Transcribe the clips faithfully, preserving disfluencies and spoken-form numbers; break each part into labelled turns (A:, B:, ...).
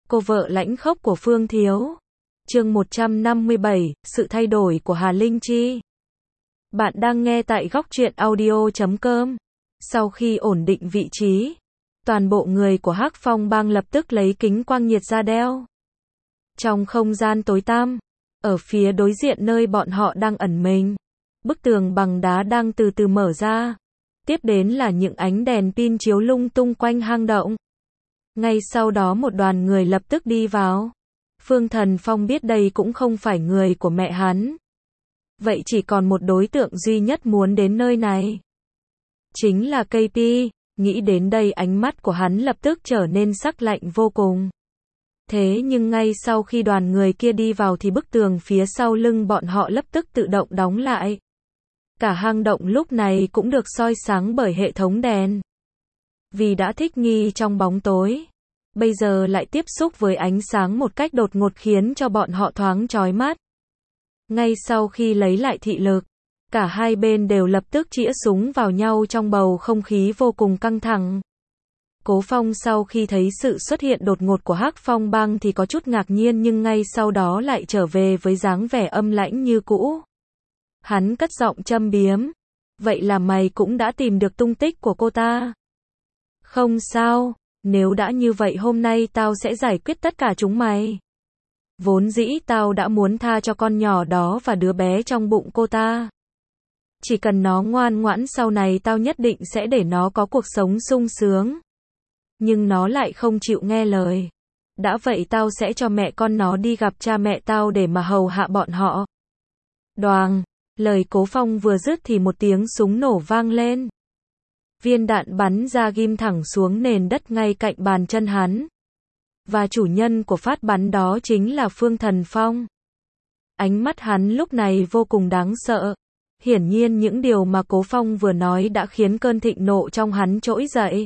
A: Cô vợ lãnh khốc của Phương Thiếu. Chương một trăm năm mươi bảy, sự thay đổi của Hà Linh Chi. Bạn đang nghe tại góc truyện audio chấm com. Sau khi ổn định vị trí, toàn bộ người của Hắc Phong Bang lập tức lấy kính quang nhiệt ra đeo. Trong không gian tối tăm, ở phía đối diện nơi bọn họ đang ẩn mình, bức tường bằng đá đang từ từ mở ra. Tiếp đến là những ánh đèn pin chiếu lung tung quanh hang động. Ngay sau đó một đoàn người lập tức đi vào. Phương Thần Phong biết đây cũng không phải người của mẹ hắn. Vậy chỉ còn một đối tượng duy nhất muốn đến nơi này. Chính là K P, nghĩ đến đây ánh mắt của hắn lập tức trở nên sắc lạnh vô cùng. Thế nhưng ngay sau khi đoàn người kia đi vào thì bức tường phía sau lưng bọn họ lập tức tự động đóng lại. Cả hang động lúc này cũng được soi sáng bởi hệ thống đèn. Vì đã thích nghi trong bóng tối, bây giờ lại tiếp xúc với ánh sáng một cách đột ngột khiến cho bọn họ thoáng chói mắt. Ngay sau khi lấy lại thị lực, cả hai bên đều lập tức chĩa súng vào nhau trong bầu không khí vô cùng căng thẳng. Cố Phong sau khi thấy sự xuất hiện đột ngột của Hắc Phong Bang thì có chút ngạc nhiên, nhưng ngay sau đó lại trở về với dáng vẻ âm lãnh như cũ. Hắn cất giọng châm biếm. Vậy là mày cũng đã tìm được tung tích của cô ta? Không sao, nếu đã như vậy hôm nay tao sẽ giải quyết tất cả chúng mày. Vốn dĩ tao đã muốn tha cho con nhỏ đó và đứa bé trong bụng cô ta. Chỉ cần nó ngoan ngoãn sau này tao nhất định sẽ để nó có cuộc sống sung sướng. Nhưng nó lại không chịu nghe lời. Đã vậy tao sẽ cho mẹ con nó đi gặp cha mẹ tao để mà hầu hạ bọn họ. Đoàng, lời Cố Phong vừa dứt thì một tiếng súng nổ vang lên. Viên đạn bắn ra ghim thẳng xuống nền đất ngay cạnh bàn chân hắn. Và chủ nhân của phát bắn đó chính là Phương Thần Phong. Ánh mắt hắn lúc này vô cùng đáng sợ. Hiển nhiên những điều mà Cố Phong vừa nói đã khiến cơn thịnh nộ trong hắn trỗi dậy.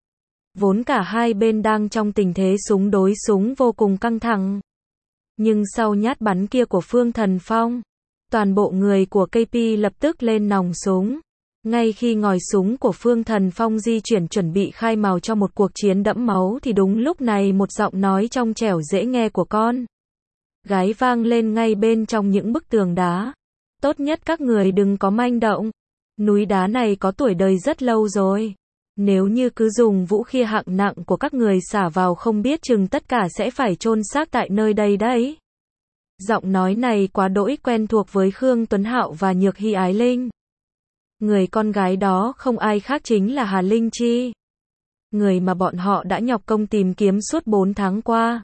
A: Vốn cả hai bên đang trong tình thế súng đối súng vô cùng căng thẳng. Nhưng sau nhát bắn kia của Phương Thần Phong, toàn bộ người của K P lập tức lên nòng súng. Ngay khi ngòi súng của Phương Thần Phong di chuyển chuẩn bị khai mào cho một cuộc chiến đẫm máu thì đúng lúc này một giọng nói trong trẻo dễ nghe của con gái vang lên ngay bên trong những bức tường đá. Tốt nhất các người đừng có manh động. Núi đá này có tuổi đời rất lâu rồi. Nếu như cứ dùng vũ khí hạng nặng của các người xả vào không biết chừng tất cả sẽ phải chôn xác tại nơi đây đấy. Giọng nói này quá đỗi quen thuộc với Khương Tuấn Hạo và Nhược Hy Ái Linh. Người con gái đó không ai khác chính là Hà Linh Chi. Người mà bọn họ đã nhọc công tìm kiếm suốt bốn tháng qua.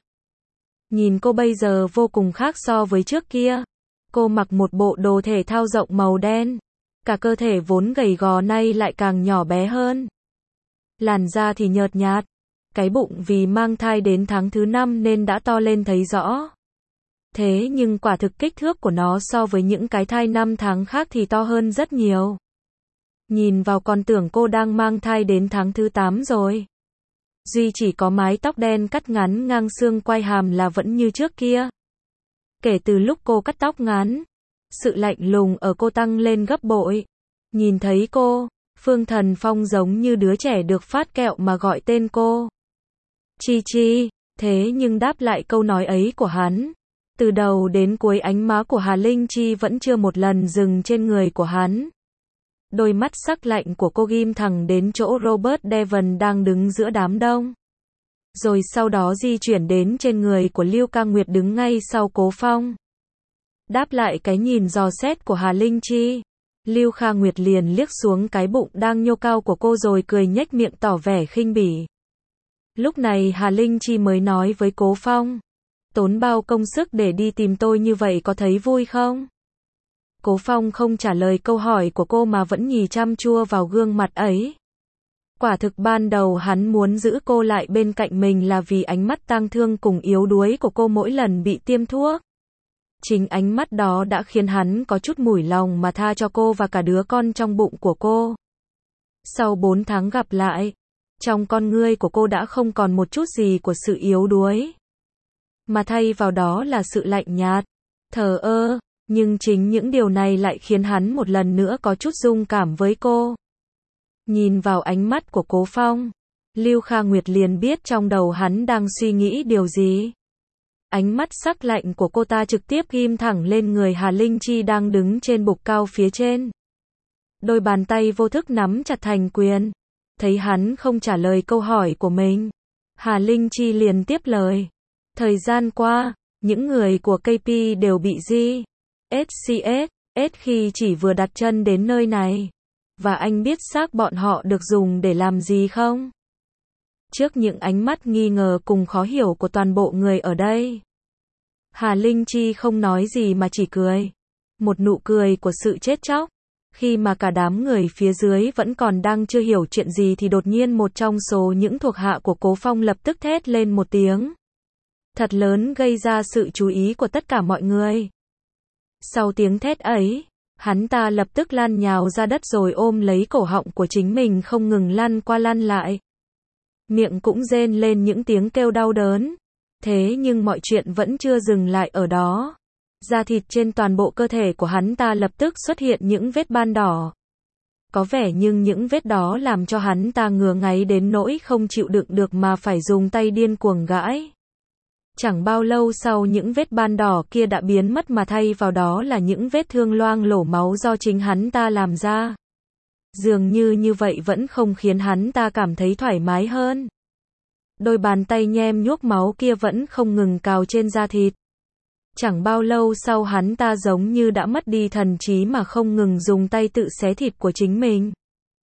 A: Nhìn cô bây giờ vô cùng khác so với trước kia. Cô mặc một bộ đồ thể thao rộng màu đen. Cả cơ thể vốn gầy gò nay lại càng nhỏ bé hơn. Làn da thì nhợt nhạt. Cái bụng vì mang thai đến tháng thứ năm nên đã to lên thấy rõ. Thế nhưng quả thực kích thước của nó so với những cái thai năm tháng khác thì to hơn rất nhiều. Nhìn vào còn tưởng cô đang mang thai đến tháng thứ tám rồi. Duy chỉ có mái tóc đen cắt ngắn ngang xương quai hàm là vẫn như trước kia. Kể từ lúc cô cắt tóc ngắn, sự lạnh lùng ở cô tăng lên gấp bội. Nhìn thấy cô, Phương Thần Phong giống như đứa trẻ được phát kẹo mà gọi tên cô. Chi Chi, thế nhưng đáp lại câu nói ấy của hắn. Từ đầu đến cuối ánh má của Hà Linh Chi vẫn chưa một lần dừng trên người của hắn. Đôi mắt sắc lạnh của cô ghim thẳng đến chỗ Robert Devon đang đứng giữa đám đông. Rồi sau đó di chuyển đến trên người của Lưu Ca Nguyệt đứng ngay sau Cố Phong. Đáp lại cái nhìn dò xét của Hà Linh Chi, Lưu Kha Nguyệt liền liếc xuống cái bụng đang nhô cao của cô rồi cười nhếch miệng tỏ vẻ khinh bỉ. Lúc này Hà Linh Chi mới nói với Cố Phong. Tốn bao công sức để đi tìm tôi như vậy có thấy vui không? Cố Phong không trả lời câu hỏi của cô mà vẫn nhìn chăm chua vào gương mặt ấy. Quả thực ban đầu hắn muốn giữ cô lại bên cạnh mình là vì ánh mắt tang thương cùng yếu đuối của cô mỗi lần bị tiêm thuốc. Chính ánh mắt đó đã khiến hắn có chút mủi lòng mà tha cho cô và cả đứa con trong bụng của cô. Sau bốn tháng gặp lại, trong con ngươi của cô đã không còn một chút gì của sự yếu đuối. Mà thay vào đó là sự lạnh nhạt, thờ ơ. Nhưng chính những điều này lại khiến hắn một lần nữa có chút rung cảm với cô. Nhìn vào ánh mắt của Cố Phong, Lưu Kha Nguyệt liền biết trong đầu hắn đang suy nghĩ điều gì. Ánh mắt sắc lạnh của cô ta trực tiếp ghim thẳng lên người Hà Linh Chi đang đứng trên bục cao phía trên. Đôi bàn tay vô thức nắm chặt thành quyền. Thấy hắn không trả lời câu hỏi của mình, Hà Linh Chi liền tiếp lời. Thời gian qua, những người của ca pê đều bị giê ét xê ét khi chỉ vừa đặt chân đến nơi này. Và anh biết xác bọn họ được dùng để làm gì không? Trước những ánh mắt nghi ngờ cùng khó hiểu của toàn bộ người ở đây, Hà Linh Chi không nói gì mà chỉ cười. Một nụ cười của sự chết chóc. Khi mà cả đám người phía dưới vẫn còn đang chưa hiểu chuyện gì thì đột nhiên một trong số những thuộc hạ của Cố Phong lập tức thét lên một tiếng thật lớn, gây ra sự chú ý của tất cả mọi người. Sau tiếng thét ấy, hắn ta lập tức lăn nhào ra đất rồi ôm lấy cổ họng của chính mình không ngừng lăn qua lăn lại. Miệng cũng rên lên những tiếng kêu đau đớn. Thế nhưng mọi chuyện vẫn chưa dừng lại ở đó. Da thịt trên toàn bộ cơ thể của hắn ta lập tức xuất hiện những vết ban đỏ. Có vẻ nhưng những vết đó làm cho hắn ta ngứa ngáy đến nỗi không chịu đựng được mà phải dùng tay điên cuồng gãi. Chẳng bao lâu sau những vết ban đỏ kia đã biến mất mà thay vào đó là những vết thương loang lổ máu do chính hắn ta làm ra. Dường như như vậy vẫn không khiến hắn ta cảm thấy thoải mái hơn. Đôi bàn tay nhem nhuốc máu kia vẫn không ngừng cào trên da thịt. Chẳng bao lâu sau hắn ta giống như đã mất đi thần trí mà không ngừng dùng tay tự xé thịt của chính mình.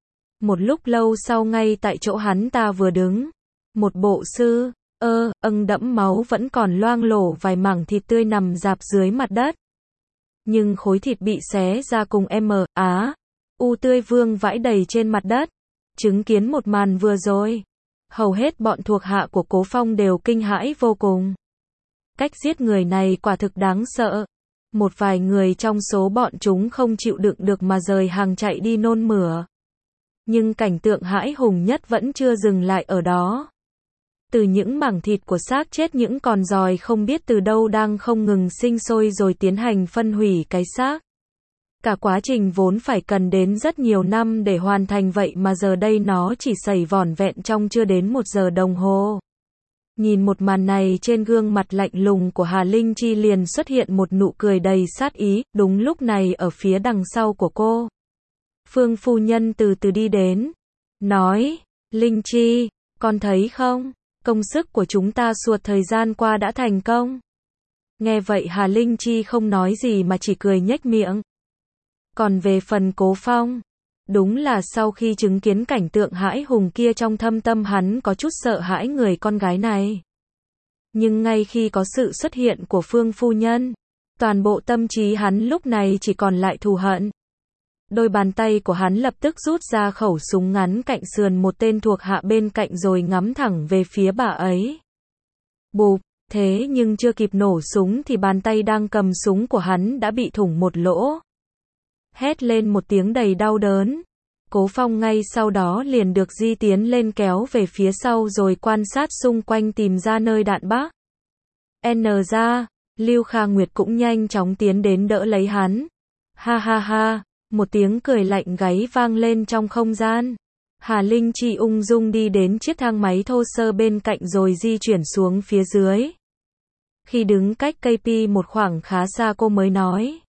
A: Một lúc lâu sau ngay tại chỗ hắn ta vừa đứng, một bộ sư, ơ, âng đẫm máu vẫn còn loang lổ vài mảng thịt tươi nằm rạp dưới mặt đất. Nhưng khối thịt bị xé ra cùng M, Á, U tươi vương vãi đầy trên mặt đất. Chứng kiến một màn vừa rồi, hầu hết bọn thuộc hạ của Cố Phong đều kinh hãi vô cùng. Cách giết người này quả thực đáng sợ. Một vài người trong số bọn chúng không chịu đựng được mà rời hàng chạy đi nôn mửa. Nhưng cảnh tượng hãi hùng nhất vẫn chưa dừng lại ở đó. Từ những mảng thịt của xác chết những con giòi không biết từ đâu đang không ngừng sinh sôi rồi tiến hành phân hủy cái xác. Cả quá trình vốn phải cần đến rất nhiều năm để hoàn thành vậy mà giờ đây nó chỉ xảy vỏn vẹn trong chưa đến một giờ đồng hồ. Nhìn một màn này trên gương mặt lạnh lùng của Hà Linh Chi liền xuất hiện một nụ cười đầy sát ý. Đúng lúc này ở phía đằng sau của cô, Phương phu nhân từ từ đi đến, nói, Linh Chi, con thấy không, công sức của chúng ta suốt thời gian qua đã thành công. Nghe vậy Hà Linh Chi không nói gì mà chỉ cười nhếch miệng. Còn về phần Cố Phong, đúng là sau khi chứng kiến cảnh tượng hãi hùng kia trong thâm tâm hắn có chút sợ hãi người con gái này. Nhưng ngay khi có sự xuất hiện của Phương phu nhân, toàn bộ tâm trí hắn lúc này chỉ còn lại thù hận. Đôi bàn tay của hắn lập tức rút ra khẩu súng ngắn cạnh sườn một tên thuộc hạ bên cạnh rồi ngắm thẳng về phía bà ấy. Bụp, thế nhưng chưa kịp nổ súng thì bàn tay đang cầm súng của hắn đã bị thủng một lỗ. Hét lên một tiếng đầy đau đớn. Cố Phong ngay sau đó liền được di tiến lên kéo về phía sau rồi quan sát xung quanh tìm ra nơi đạn bác. N ra, Lưu Kha Nguyệt cũng nhanh chóng tiến đến đỡ lấy hắn. Ha ha ha, một tiếng cười lạnh gáy vang lên trong không gian. Hà Linh Chi ung dung đi đến chiếc thang máy thô sơ bên cạnh rồi di chuyển xuống phía dưới. Khi đứng cách ca pê một khoảng khá xa cô mới nói.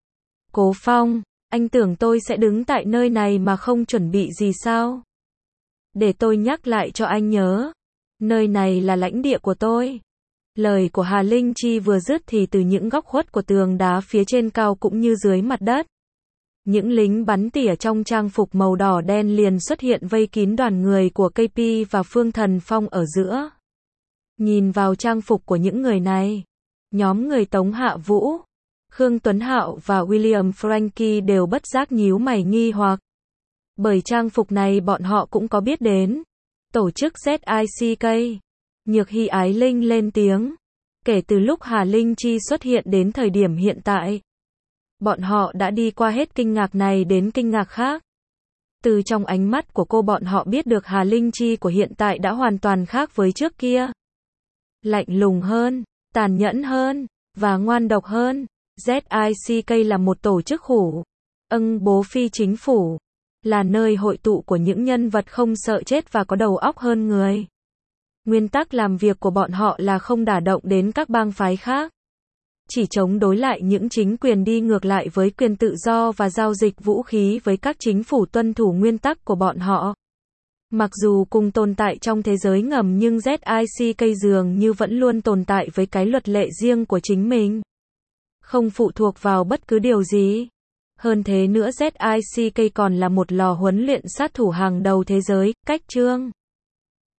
A: Cố Phong, anh tưởng tôi sẽ đứng tại nơi này mà không chuẩn bị gì sao? Để tôi nhắc lại cho anh nhớ. Nơi này là lãnh địa của tôi. Lời của Hà Linh Chi vừa dứt thì từ những góc khuất của tường đá phía trên cao cũng như dưới mặt đất, những lính bắn tỉa trong trang phục màu đỏ đen liền xuất hiện vây kín đoàn người của ca pê và Phương Thần Phong ở giữa. Nhìn vào trang phục của những người này, nhóm người Tống Hạ Vũ, Khương Tuấn Hạo và William Frankie đều bất giác nhíu mày nghi hoặc. Bởi trang phục này bọn họ cũng có biết đến. Tổ chức Z I C K. Nhược Hy Ái Linh lên tiếng. Kể từ lúc Hà Linh Chi xuất hiện đến thời điểm hiện tại, bọn họ đã đi qua hết kinh ngạc này đến kinh ngạc khác. Từ trong ánh mắt của cô bọn họ biết được Hà Linh Chi của hiện tại đã hoàn toàn khác với trước kia. Lạnh lùng hơn, tàn nhẫn hơn, và ngoan độc hơn. Z I C K là một tổ chức khủng, âng bố phi chính phủ, là nơi hội tụ của những nhân vật không sợ chết và có đầu óc hơn người. Nguyên tắc làm việc của bọn họ là không đả động đến các bang phái khác, chỉ chống đối lại những chính quyền đi ngược lại với quyền tự do và giao dịch vũ khí với các chính phủ tuân thủ nguyên tắc của bọn họ. Mặc dù cùng tồn tại trong thế giới ngầm nhưng Z I C K dường như vẫn luôn tồn tại với cái luật lệ riêng của chính mình, không phụ thuộc vào bất cứ điều gì. Hơn thế nữa Z I C K còn là một lò huấn luyện sát thủ hàng đầu thế giới, cách chương